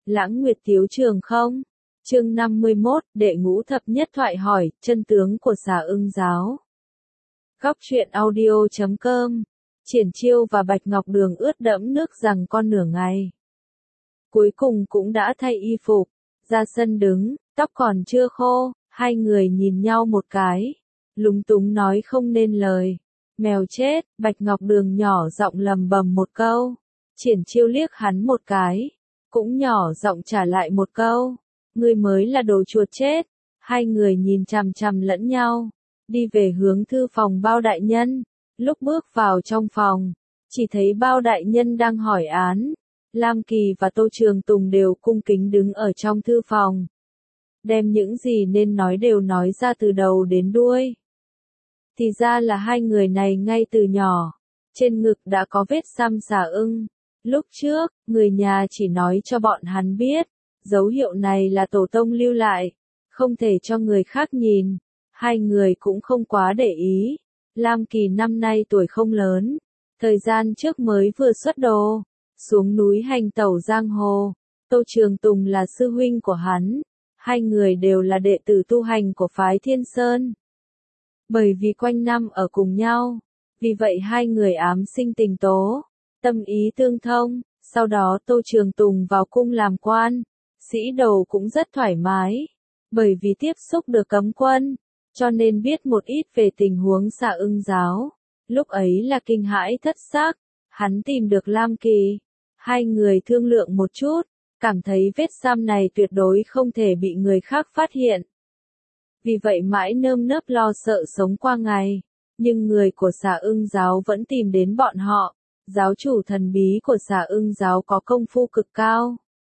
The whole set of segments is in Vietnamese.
Lãng Nguyệt Tiếu Trường không? Chương 51, Đệ Ngũ Thập Nhất Thoại hỏi, chân tướng của Xà Ưng Giáo. Góc truyện audio.com. Triển Chiêu và Bạch Ngọc Đường ướt đẫm nước giằng con nửa ngày. Cuối cùng cũng đã thay y phục, ra sân đứng, tóc còn chưa khô, hai người nhìn nhau một cái, lúng túng nói không nên lời. Mèo chết, Bạch Ngọc Đường nhỏ giọng lầm bầm một câu. Triển Chiêu liếc hắn một cái, cũng nhỏ giọng trả lại một câu. Ngươi mới là đồ chuột chết. Hai người nhìn chằm chằm lẫn nhau, đi về hướng thư phòng Bao đại nhân. Lúc bước vào trong phòng, chỉ thấy Bao đại nhân đang hỏi án. Lam Kỳ và Tô Trường Tùng đều cung kính đứng ở trong thư phòng, đem những gì nên nói đều nói ra từ đầu đến đuôi. Thì ra là hai người này ngay từ nhỏ, trên ngực đã có vết xăm xà ưng. Lúc trước, người nhà chỉ nói cho bọn hắn biết, dấu hiệu này là tổ tông lưu lại, không thể cho người khác nhìn. Hai người cũng không quá để ý. Lam Kỳ năm nay tuổi không lớn, thời gian trước mới vừa xuất đồ, xuống núi hành tẩu giang hồ. Tô Trường Tùng là sư huynh của hắn, hai người đều là đệ tử tu hành của phái Thiên Sơn. Bởi vì quanh năm ở cùng nhau, vì vậy hai người ám sinh tình tố, tâm ý tương thông. Sau đó Tô Trường Tùng vào cung làm quan, sĩ đầu cũng rất thoải mái, bởi vì tiếp xúc được cấm quân, cho nên biết một ít về tình huống Xà Ưng Giáo. Lúc ấy là kinh hãi thất xác, hắn tìm được Lam Kỳ, hai người thương lượng một chút, cảm thấy vết xăm này tuyệt đối không thể bị người khác phát hiện. Vì vậy mãi nơm nớp lo sợ sống qua ngày, nhưng người của Xà Ưng Giáo vẫn tìm đến bọn họ. Giáo chủ thần bí của Xà Ưng Giáo có công phu cực cao.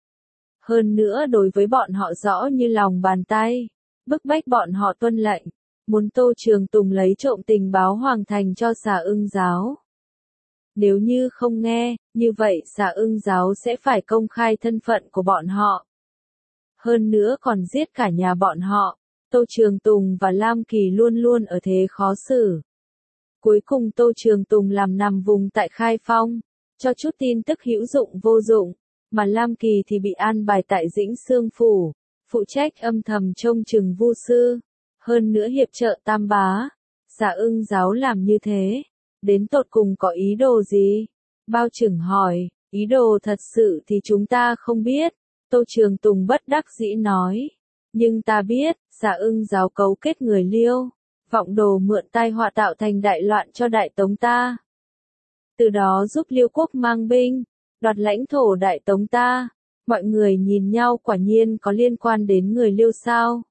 Hơn nữa đối với bọn họ rõ như lòng bàn tay, bức bách bọn họ tuân lệnh, muốn Tô Trường Tùng lấy trộm tình báo Hoàng Thành cho Xà Ưng Giáo. Nếu như không nghe, như vậy Xà Ưng Giáo sẽ phải công khai thân phận của bọn họ. Hơn nữa còn giết cả nhà bọn họ. Tô Trường Tùng và Lam Kỳ luôn luôn ở thế khó xử. Cuối cùng Tô Trường Tùng làm nằm vùng tại Khai Phong, cho chút tin tức hữu dụng vô dụng, mà Lam Kỳ thì bị an bài tại Dĩnh Xương Phủ, phụ trách âm thầm trông chừng Vu sư, hơn nữa hiệp trợ Tam Bá. Xà Ưng Giáo làm như thế, đến tột cùng có ý đồ gì? Bao Chừng hỏi, ý đồ thật sự thì chúng ta không biết. Tô Trường Tùng bất đắc dĩ nói, nhưng ta biết, Xà Ưng Giáo cấu kết người Liêu, vọng đồ mượn tai họa tạo thành đại loạn cho Đại Tống ta. Từ đó giúp Liêu quốc mang binh, đoạt lãnh thổ Đại Tống ta. Mọi người nhìn nhau, quả nhiên có liên quan đến người Liêu sao?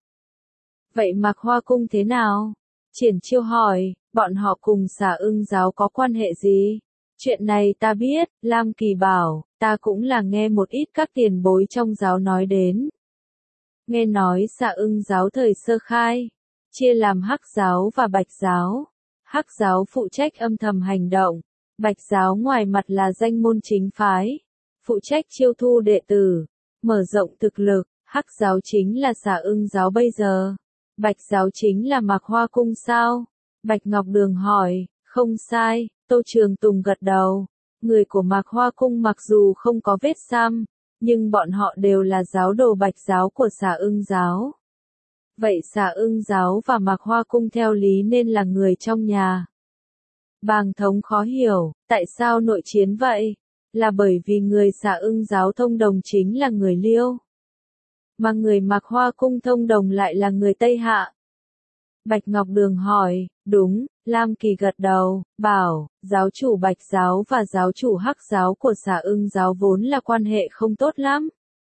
Vậy Mạc Hoa Cung thế nào? Triển Chiêu hỏi, bọn họ cùng Xà Ưng Giáo có quan hệ gì? Chuyện này ta biết, Lam Kỳ bảo, ta cũng là nghe một ít các tiền bối trong giáo nói đến. Nghe nói Xà Ưng Giáo thời sơ khai, chia làm Hắc Giáo và Bạch Giáo. Hắc Giáo phụ trách âm thầm hành động, Bạch Giáo ngoài mặt là danh môn chính phái, phụ trách chiêu thu đệ tử, mở rộng thực lực. Hắc Giáo chính là Xà Ưng Giáo bây giờ. Bạch Giáo chính là Mạc Hoa Cung sao? Bạch Ngọc Đường hỏi. Không sai. Tô Trường Tùng gật đầu. Người của Mạc Hoa Cung mặc dù không có vết xăm, nhưng bọn họ đều là giáo đồ Bạch Giáo của Xà Ưng Giáo. Vậy Xà Ưng Giáo và Mạc Hoa Cung theo lý nên là người trong nhà. Bàng Thống khó hiểu, tại sao nội chiến vậy? Là bởi vì người Xà Ưng Giáo thông đồng chính là người Liêu, mà người Mạc Hoa Cung thông đồng lại là người Tây Hạ. Bạch Ngọc Đường hỏi, đúng. Lam Kỳ gật đầu, bảo, giáo chủ Bạch Giáo và giáo chủ Hắc Giáo của Xà Ưng Giáo vốn là quan hệ không tốt lắm.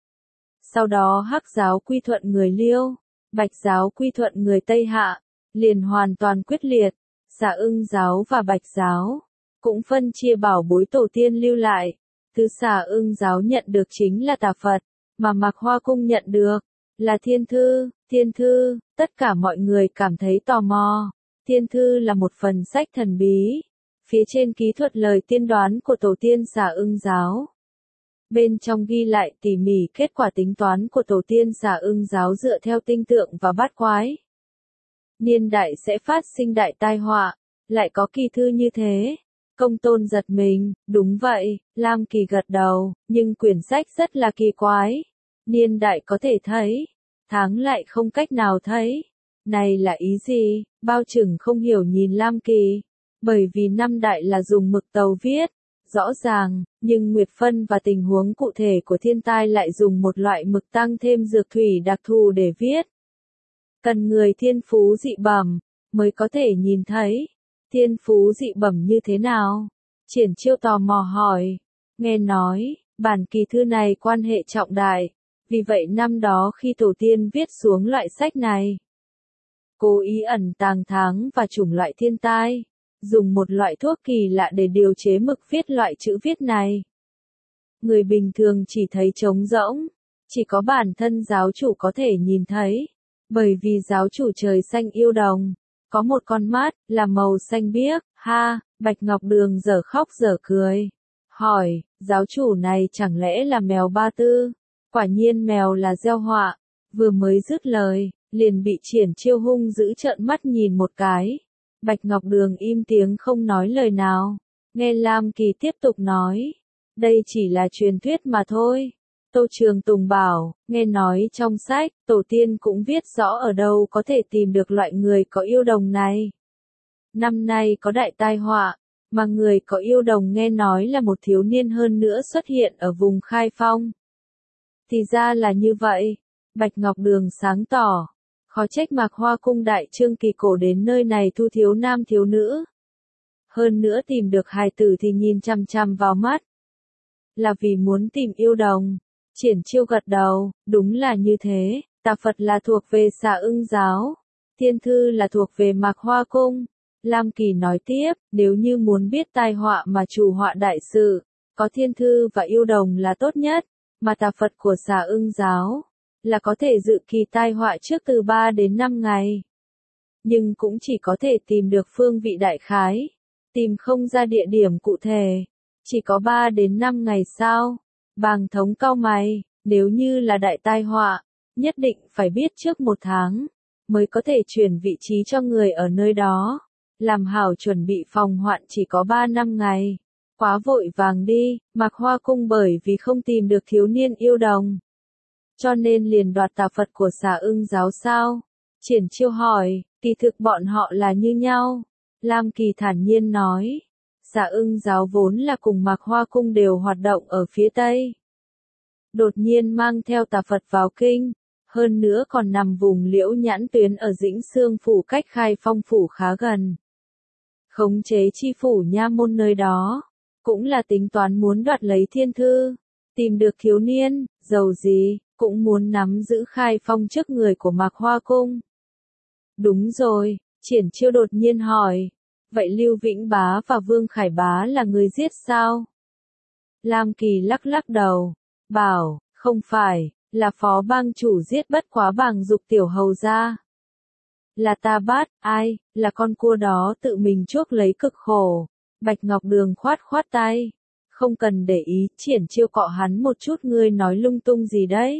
Sau đó Hắc Giáo quy thuận người Liêu, Bạch Giáo quy thuận người Tây Hạ, liền hoàn toàn quyết liệt. Xà Ưng Giáo và Bạch Giáo cũng phân chia bảo bối tổ tiên lưu lại. Thứ Xà Ưng Giáo nhận được chính là Tà Phật, mà Mạc Hoa Cung nhận được là Thiên Thư. Thiên Thư, tất cả mọi người cảm thấy tò mò. Thiên Thư là một phần sách thần bí, phía trên ký thuật lời tiên đoán của tổ tiên Xà Ưng Giáo. Bên trong ghi lại tỉ mỉ kết quả tính toán của tổ tiên Xà Ưng Giáo dựa theo tinh tượng và bát quái. Niên đại sẽ phát sinh đại tai họa, lại có kỳ thư như thế. Công Tôn giật mình, đúng vậy. Lam Kỳ gật đầu, nhưng quyển sách rất là kỳ quái. Niên đại có thể thấy, tháng lại không cách nào thấy. Này là ý gì? Bao Trừng không hiểu nhìn Lam Kỳ. Bởi vì năm đại là dùng mực tàu viết, rõ ràng, nhưng Nguyệt Phân và tình huống cụ thể của thiên tai lại dùng một loại mực tăng thêm dược thủy đặc thù để viết. Cần người thiên phú dị bẩm, mới có thể nhìn thấy. Thiên phú dị bẩm như thế nào? Triển Chiêu tò mò hỏi. Nghe nói, bản kỳ thư này quan hệ trọng đại. Vì vậy năm đó khi tổ tiên viết xuống loại sách này, cố ý ẩn tàng tháng và chủng loại thiên tai, dùng một loại thuốc kỳ lạ để điều chế mực viết loại chữ viết này. Người bình thường chỉ thấy trống rỗng, chỉ có bản thân giáo chủ có thể nhìn thấy, bởi vì giáo chủ trời xanh yêu đồng, có một con mắt, là màu xanh biếc, ha, Bạch Ngọc Đường dở khóc dở cười. Hỏi, giáo chủ này chẳng lẽ là mèo Ba Tư? Quả nhiên mèo là gieo họa, vừa mới dứt lời, liền bị Triển Chiêu hung dữ trợn mắt nhìn một cái. Bạch Ngọc Đường im tiếng không nói lời nào. Nghe Lam Kỳ tiếp tục nói, đây chỉ là truyền thuyết mà thôi. Tô Trường Tùng bảo, nghe nói trong sách, tổ tiên cũng viết rõ ở đâu có thể tìm được loại người có yêu đồng này. Năm nay có đại tai họa, mà người có yêu đồng nghe nói là một thiếu niên hơn nữa xuất hiện ở vùng Khai Phong. Thì ra là như vậy, Bạch Ngọc Đường sáng tỏ. Khó trách Mạc Hoa Cung đại trương kỳ cổ đến nơi này thu thiếu nam thiếu nữ. Hơn nữa tìm được hài tử thì nhìn chằm chằm vào mắt. Là vì muốn tìm yêu đồng. Triển Chiêu gật đầu, đúng là như thế, Tà Phật là thuộc về Xà Ưng giáo, Thiên Thư là thuộc về Mạc Hoa Cung. Lam Kỳ nói tiếp, nếu như muốn biết tai họa mà chủ họa đại sự, có Thiên Thư và yêu đồng là tốt nhất, mà Tà Phật của Xà Ưng giáo là có thể dự kỳ tai họa trước từ 3 đến 5 ngày. Nhưng cũng chỉ có thể tìm được phương vị đại khái, tìm không ra địa điểm cụ thể. Chỉ có 3 đến 5 ngày sao? Bàng Thống cau mày, nếu như là đại tai họa, nhất định phải biết trước 1 tháng, mới có thể chuyển vị trí cho người ở nơi đó. Làm hảo chuẩn bị phòng hoạn chỉ có 3-5 ngày. Quá vội vàng đi, Mạc Hoa Cung bởi vì không tìm được thiếu niên yêu đồng, cho nên liền đoạt Tà Phật của Xà Ưng giáo sao? Triển Chiêu hỏi, kỳ thực bọn họ là như nhau. Lam Kỳ thản nhiên nói, Xà Ưng giáo vốn là cùng Mạc Hoa Cung đều hoạt động ở phía Tây. Đột nhiên mang theo Tà Phật vào kinh, hơn nữa còn nằm vùng Liễu Nhãn Tuyến ở Dĩnh Xương phủ cách Khai Phong phủ khá gần. Khống chế chi phủ nha môn nơi đó, cũng là tính toán muốn đoạt lấy Thiên Thư, tìm được thiếu niên, dầu gì, cũng muốn nắm giữ Khai Phong trước người của Mạc Hoa Cung. Đúng rồi, Triển Chiêu đột nhiên hỏi, vậy Lưu Vĩnh Bá và Vương Khải Bá là người giết sao? Lam Kỳ lắc lắc đầu, bảo, không phải, là phó bang chủ giết bất quá Bàng Dục tiểu hầu ra. Là ta bắt, ai, là con cua đó tự mình chuốc lấy cực khổ. Bạch Ngọc Đường khoát khoát tay. Không cần để ý, Triển Chiêu cọ hắn một chút, ngươi nói lung tung gì đấy.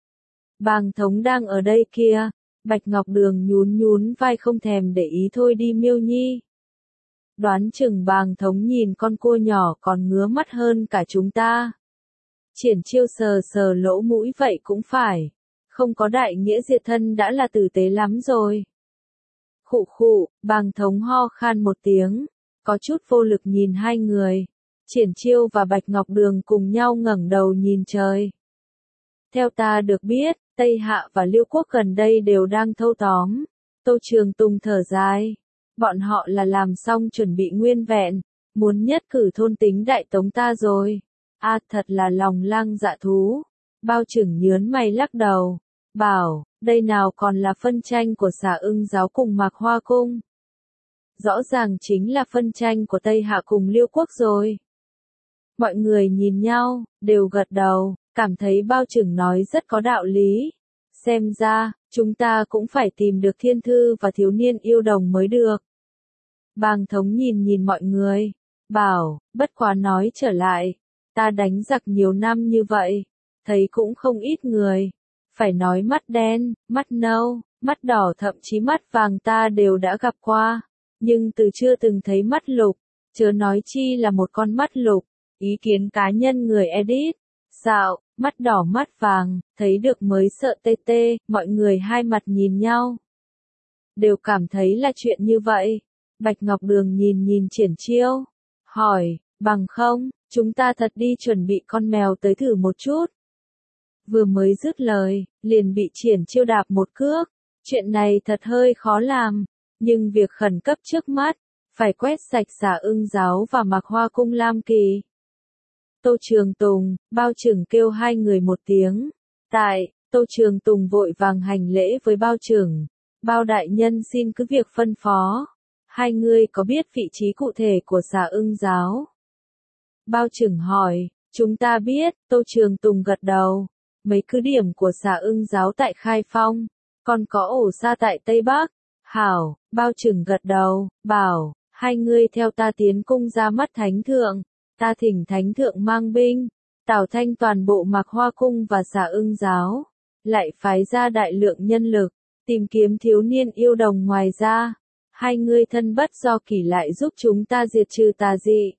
Bàng Thống đang ở đây kia. Bạch Ngọc Đường nhún nhún vai không thèm để ý, thôi đi Miêu Nhi. Đoán chừng Bàng Thống nhìn con cua nhỏ còn ngứa mắt hơn cả chúng ta. Triển Chiêu sờ sờ lỗ mũi, vậy cũng phải. Không có đại nghĩa diệt thân đã là tử tế lắm rồi. Khụ khụ, Bàng Thống ho khan một tiếng, có chút vô lực nhìn hai người. Triển Chiêu và Bạch Ngọc Đường cùng nhau ngẩng đầu nhìn trời. Theo ta được biết, Tây Hạ và Liêu Quốc gần đây đều đang thâu tóm. Tô Trường Tùng thở dài. Bọn họ là làm xong chuẩn bị nguyên vẹn, muốn nhất cử thôn tính Đại Tống ta rồi. Thật là lòng lang dạ thú. Bao Trừng nhớn mày lắc đầu, bảo, đây nào còn là phân tranh của Xà Ưng giáo cùng Mạc Hoa Cung. Rõ ràng chính là phân tranh của Tây Hạ cùng Liêu Quốc rồi. Mọi người nhìn nhau, đều gật đầu, cảm thấy Bao Trừng nói rất có đạo lý. Xem ra, chúng ta cũng phải tìm được Thiên Thư và thiếu niên yêu đồng mới được. Bàng Thống nhìn nhìn mọi người, bảo, bất quá nói trở lại, ta đánh giặc nhiều năm như vậy, thấy cũng không ít người. Phải nói mắt đen, mắt nâu, mắt đỏ, thậm chí mắt vàng ta đều đã gặp qua. Nhưng từ chưa từng thấy mắt lục, chớ nói chi là một con mắt lục. Ý kiến cá nhân người edit. Xạo, mắt đỏ mắt vàng, thấy được mới sợ tê tê, mọi người hai mặt nhìn nhau. Đều cảm thấy là chuyện như vậy. Bạch Ngọc Đường nhìn nhìn Triển Chiêu, hỏi, bằng không, chúng ta thật đi chuẩn bị con mèo tới thử một chút. Vừa mới dứt lời, liền bị Triển Chiêu đạp một cước. Chuyện này thật hơi khó làm, nhưng việc khẩn cấp trước mắt, phải quét sạch Xà Ưng giáo và Mạc Hoa cung Lam Kỳ. Tô Trường Tùng, Bao Trưởng kêu hai người một tiếng. Tại, Tô Trường Tùng vội vàng hành lễ với Bao Trưởng. Bao đại nhân xin cứ việc phân phó. Hai người có biết vị trí cụ thể của Xà Ưng giáo? Bao Trưởng hỏi, chúng ta biết, Tô Trường Tùng gật đầu. Mấy cứ điểm của Xà Ưng giáo tại Khai Phong, còn có ổ sa tại Tây Bắc. Hảo, Bao Trưởng gật đầu, bảo, hai người theo ta tiến cung ra mắt Thánh Thượng. Ta thỉnh Thánh Thượng mang binh, tảo thanh toàn bộ Mạc Hoa cung và Xà Ưng giáo. Lại phái ra đại lượng nhân lực, tìm kiếm thiếu niên yêu đồng ngoài ra. Hai người thân bất do kỷ lại giúp chúng ta diệt trừ tà dị.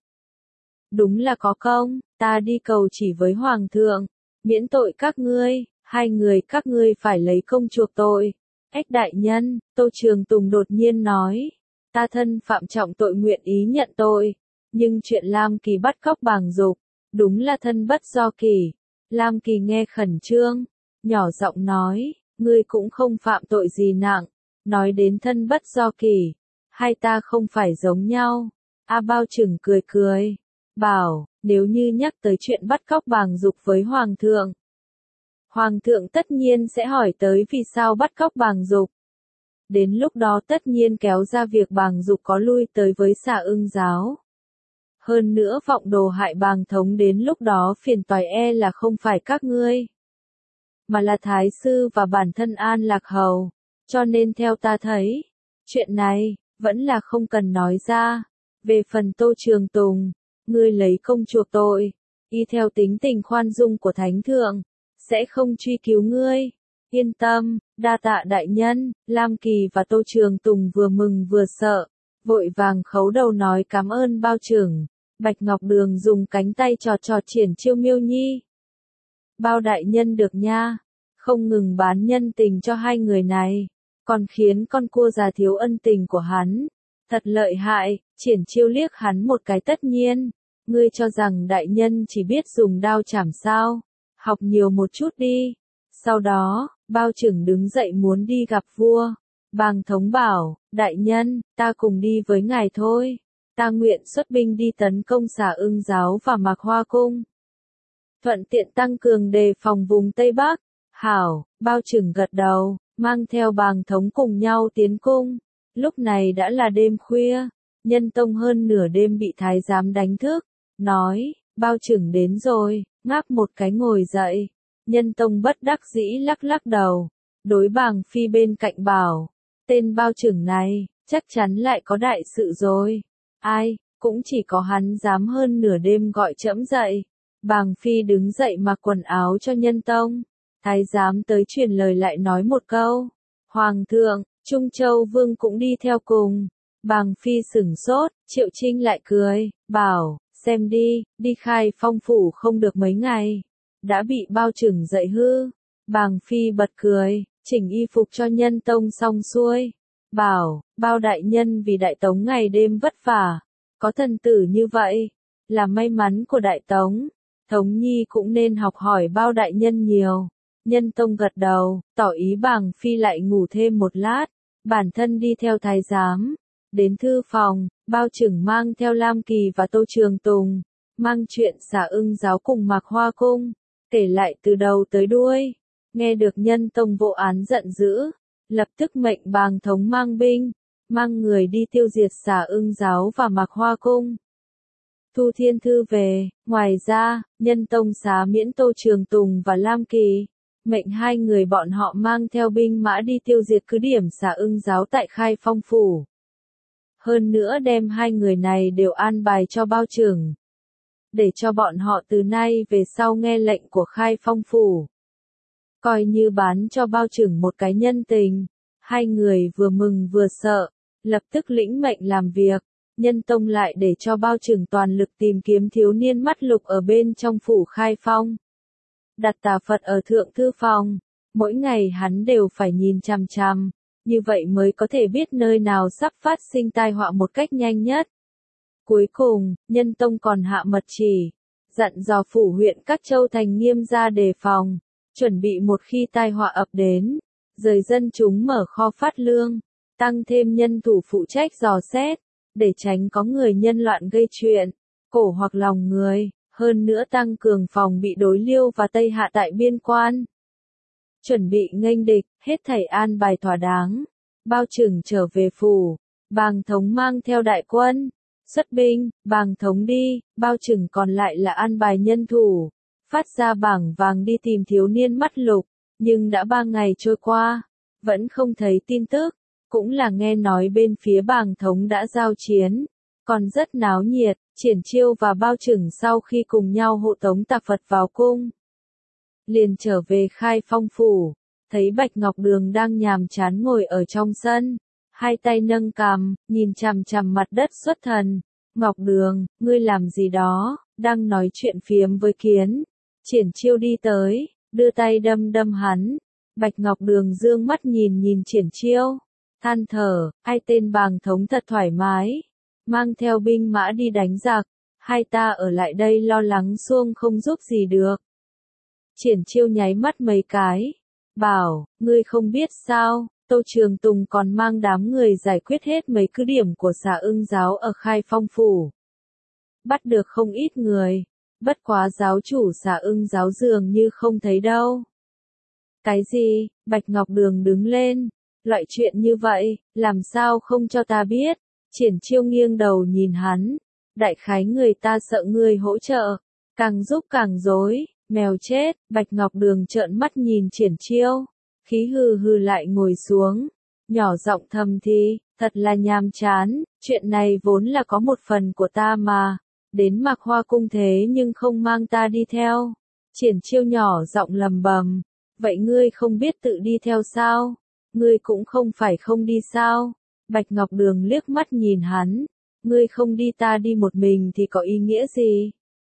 Đúng là có công, ta đi cầu chỉ với Hoàng thượng, miễn tội các ngươi, hai người các ngươi phải lấy công chuộc tội. Ếch đại nhân, Tô Trường Tùng đột nhiên nói, ta thân phạm trọng tội nguyện ý nhận tội, nhưng chuyện Lam Kỳ bắt cóc Bàng Dục, đúng là thân bất do kỷ. Lam Kỳ nghe khẩn trương, nhỏ giọng nói, ngươi cũng không phạm tội gì nặng, nói đến thân bất do kỷ, hai ta không phải giống nhau. A Bao Trưởng cười cười, bảo, nếu như nhắc tới chuyện bắt cóc Bàng Dục với Hoàng thượng, Hoàng thượng tất nhiên sẽ hỏi tới vì sao bắt cóc Bàng Dục. Đến lúc đó tất nhiên kéo ra việc Bàng Dục có lui tới với Xà Ưng giáo. Hơn nữa vọng đồ hại Bàng thống đến lúc đó phiền toái là không phải các ngươi, mà là Thái sư và bản thân An Lạc Hầu. Cho nên theo ta thấy, chuyện này, vẫn là không cần nói ra. Về phần Tô Trường Tùng, ngươi lấy công chuộc tội, y theo tính tình khoan dung của Thánh Thượng, sẽ không truy cứu ngươi. Yên tâm, đa tạ đại nhân. Lam Kỳ và Tô Trường Tùng vừa mừng vừa sợ, vội vàng khấu đầu nói cảm ơn Bao Trưởng. Bạch Ngọc Đường dùng cánh tay trọt trọt Triển Chiêu Miêu Nhi. Bao đại nhân được nha, không ngừng bán nhân tình cho hai người này, còn khiến con cua già thiếu ân tình của hắn. Thật lợi hại. Triển Chiêu liếc hắn một cái tất nhiên. Ngươi cho rằng đại nhân chỉ biết dùng đao chảm sao? Học nhiều một chút đi. Sau đó, Bao Trưởng đứng dậy muốn đi gặp vua. Bàng thống bảo, đại nhân, ta cùng đi với ngài thôi. Ta nguyện xuất binh đi tấn công Xà Ưng giáo và Mạc Hoa cung, thuận tiện tăng cường đề phòng vùng Tây Bắc. Hảo, Bao Trưởng gật đầu, mang theo Bàng thống cùng nhau tiến cung. Lúc này đã là đêm khuya, Nhân Tông hơn nửa đêm bị thái giám đánh thức, nói, Bao Trưởng đến rồi, ngáp một cái ngồi dậy. Nhân Tông bất đắc dĩ lắc lắc đầu, đối Bàng Phi bên cạnh bảo, tên Bao Trưởng này, chắc chắn lại có đại sự rồi. Ai, cũng chỉ có hắn dám hơn nửa đêm gọi trẫm dậy. Bàng Phi đứng dậy mặc quần áo cho Nhân Tông. Thái giám tới truyền lời lại nói một câu, Hoàng thượng, Trung Châu Vương cũng đi theo cùng. Bàng Phi sửng sốt, Triệu Trinh lại cười, bảo, xem đi, đi Khai Phong phủ không được mấy ngày, đã bị Bao Trưởng dậy hư. Bàng Phi bật cười, chỉnh y phục cho Nhân Tông xong xuôi, bảo, Bao đại nhân vì Đại Tống ngày đêm vất vả, có thần tử như vậy, là may mắn của Đại Tống. Tống Nhi cũng nên học hỏi Bao đại nhân nhiều. Nhân Tông gật đầu, tỏ ý Bàng Phi lại ngủ thêm một lát, bản thân đi theo thái giám. Đến thư phòng, Bao Trưởng mang theo Lam Kỳ và Tô Trường Tùng, mang chuyện Xà Ưng giáo cùng Mạc Hoa cung, kể lại từ đầu tới đuôi. Nghe được Nhân Tông vô án giận dữ, lập tức mệnh Bàng thống mang binh, mang người đi tiêu diệt Xà Ưng giáo và Mạc Hoa cung. Thu thiên thư về, ngoài ra, Nhân Tông xá miễn Tô Trường Tùng và Lam Kỳ, mệnh hai người bọn họ mang theo binh mã đi tiêu diệt cứ điểm Xà Ưng giáo tại Khai Phong phủ. Hơn nữa đem hai người này đều an bài cho Bao Trưởng, để cho bọn họ từ nay về sau nghe lệnh của Khai Phong phủ, coi như bán cho Bao Trưởng một cái nhân tình. Hai người vừa mừng vừa sợ, lập tức lĩnh mệnh làm việc. Nhân Tông lại để cho Bao Trưởng toàn lực tìm kiếm thiếu niên mắt lục ở bên trong phủ Khai Phong. đặt tà Phật ở thượng thư phòng. Mỗi ngày hắn đều phải nhìn chằm chằm, như vậy mới có thể biết nơi nào sắp phát sinh tai họa một cách nhanh nhất. Cuối cùng, Nhân Tông còn hạ mật chỉ, dặn dò phủ huyện các châu thành nghiêm ra đề phòng, chuẩn bị một khi tai họa ập đến, rời dân chúng mở kho phát lương, tăng thêm nhân thủ phụ trách dò xét, để tránh có người nhân loạn gây chuyện, cổ hoặc lòng người, hơn nữa tăng cường phòng bị đối Liêu và Tây Hạ tại biên quan. Chuẩn bị nghênh địch, hết thảy an bài thỏa đáng. Bao Trừng trở về phủ, Bàng Thống mang theo đại quân, xuất binh, Bàng Thống đi, Bao Trừng còn lại là an bài nhân thủ, phát ra bảng vàng đi tìm thiếu niên mắt lục, nhưng đã 3 ngày trôi qua, vẫn không thấy tin tức, cũng là nghe nói bên phía Bàng Thống đã giao chiến, còn rất náo nhiệt. Triển Chiêu và Bao Trừng sau khi cùng nhau hộ tống tà Phật vào cung, liền trở về Khai Phong phủ, thấy Bạch Ngọc Đường đang nhàm chán ngồi ở trong sân, hai tay nâng cằm, nhìn chằm chằm mặt đất xuất thần. Ngọc Đường, ngươi làm gì đó? Đang nói chuyện phiếm với Kiến. Triển Chiêu đi tới, đưa tay đâm đâm hắn. Bạch Ngọc Đường dương mắt nhìn nhìn Triển Chiêu, than thở, hai tên Bàng Thống thật thoải mái, mang theo binh mã đi đánh giặc, hai ta ở lại đây lo lắng xuông không giúp gì được. Triển Chiêu nháy mắt mấy cái, bảo, ngươi không biết sao, Tô Trường Tùng còn mang đám người giải quyết hết mấy cứ điểm của Xà Ưng giáo ở Khai Phong phủ. Bắt được không ít người, bất quá giáo chủ Xà Ưng giáo dường như không thấy đâu. Cái gì? Bạch Ngọc Đường đứng lên, loại chuyện như vậy, làm sao không cho ta biết? Triển Chiêu nghiêng đầu nhìn hắn, đại khái người ta sợ ngươi hỗ trợ, càng giúp càng rối, mèo chết. Bạch Ngọc Đường trợn mắt nhìn Triển Chiêu, khí hừ hừ lại ngồi xuống, nhỏ giọng thầm thì, thật là nhàm chán, chuyện này vốn là có một phần của ta mà, đến Mạc Hoa cung thế nhưng không mang ta đi theo. Triển Chiêu nhỏ giọng lầm bầm, vậy ngươi không biết tự đi theo sao? Ngươi cũng không phải không đi sao? Bạch Ngọc Đường liếc mắt nhìn hắn, ngươi không đi ta đi một mình thì có ý nghĩa gì?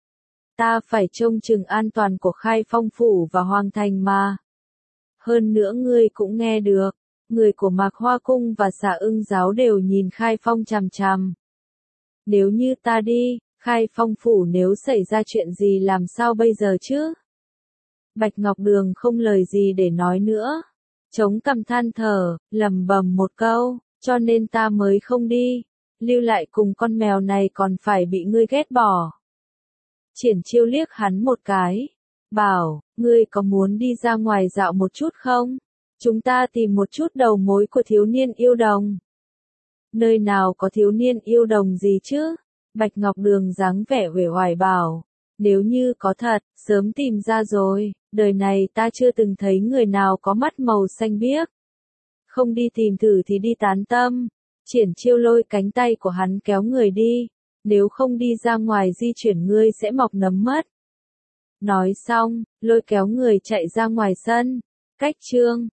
Ta phải trông chừng an toàn của Khai Phong phủ và Hoàng thành mà. Hơn nữa ngươi cũng nghe được, người của Mạc Hoa cung và Xà Ưng giáo đều nhìn Khai Phong chằm chằm. Nếu như ta đi, Khai Phong phủ nếu xảy ra chuyện gì làm sao bây giờ chứ? Bạch Ngọc Đường không lời gì để nói nữa, chống cằm than thở, lẩm bẩm một câu, cho nên ta mới không đi, lưu lại cùng con mèo này còn phải bị ngươi ghét bỏ. Triển Chiêu liếc hắn một cái, bảo, ngươi có muốn đi ra ngoài dạo một chút không? Chúng ta tìm một chút đầu mối của thiếu niên yêu đồng. Nơi nào có thiếu niên yêu đồng gì chứ? Bạch Ngọc Đường dáng vẻ uể oải bảo, nếu như có thật, sớm tìm ra rồi, đời này ta chưa từng thấy người nào có mắt màu xanh biếc. Không đi tìm thử thì đi tán tâm. Triển Chiêu lôi cánh tay của hắn kéo người đi, nếu không đi ra ngoài di chuyển ngươi sẽ mọc nấm mất. Nói xong, lôi kéo người chạy ra ngoài sân. Cách chương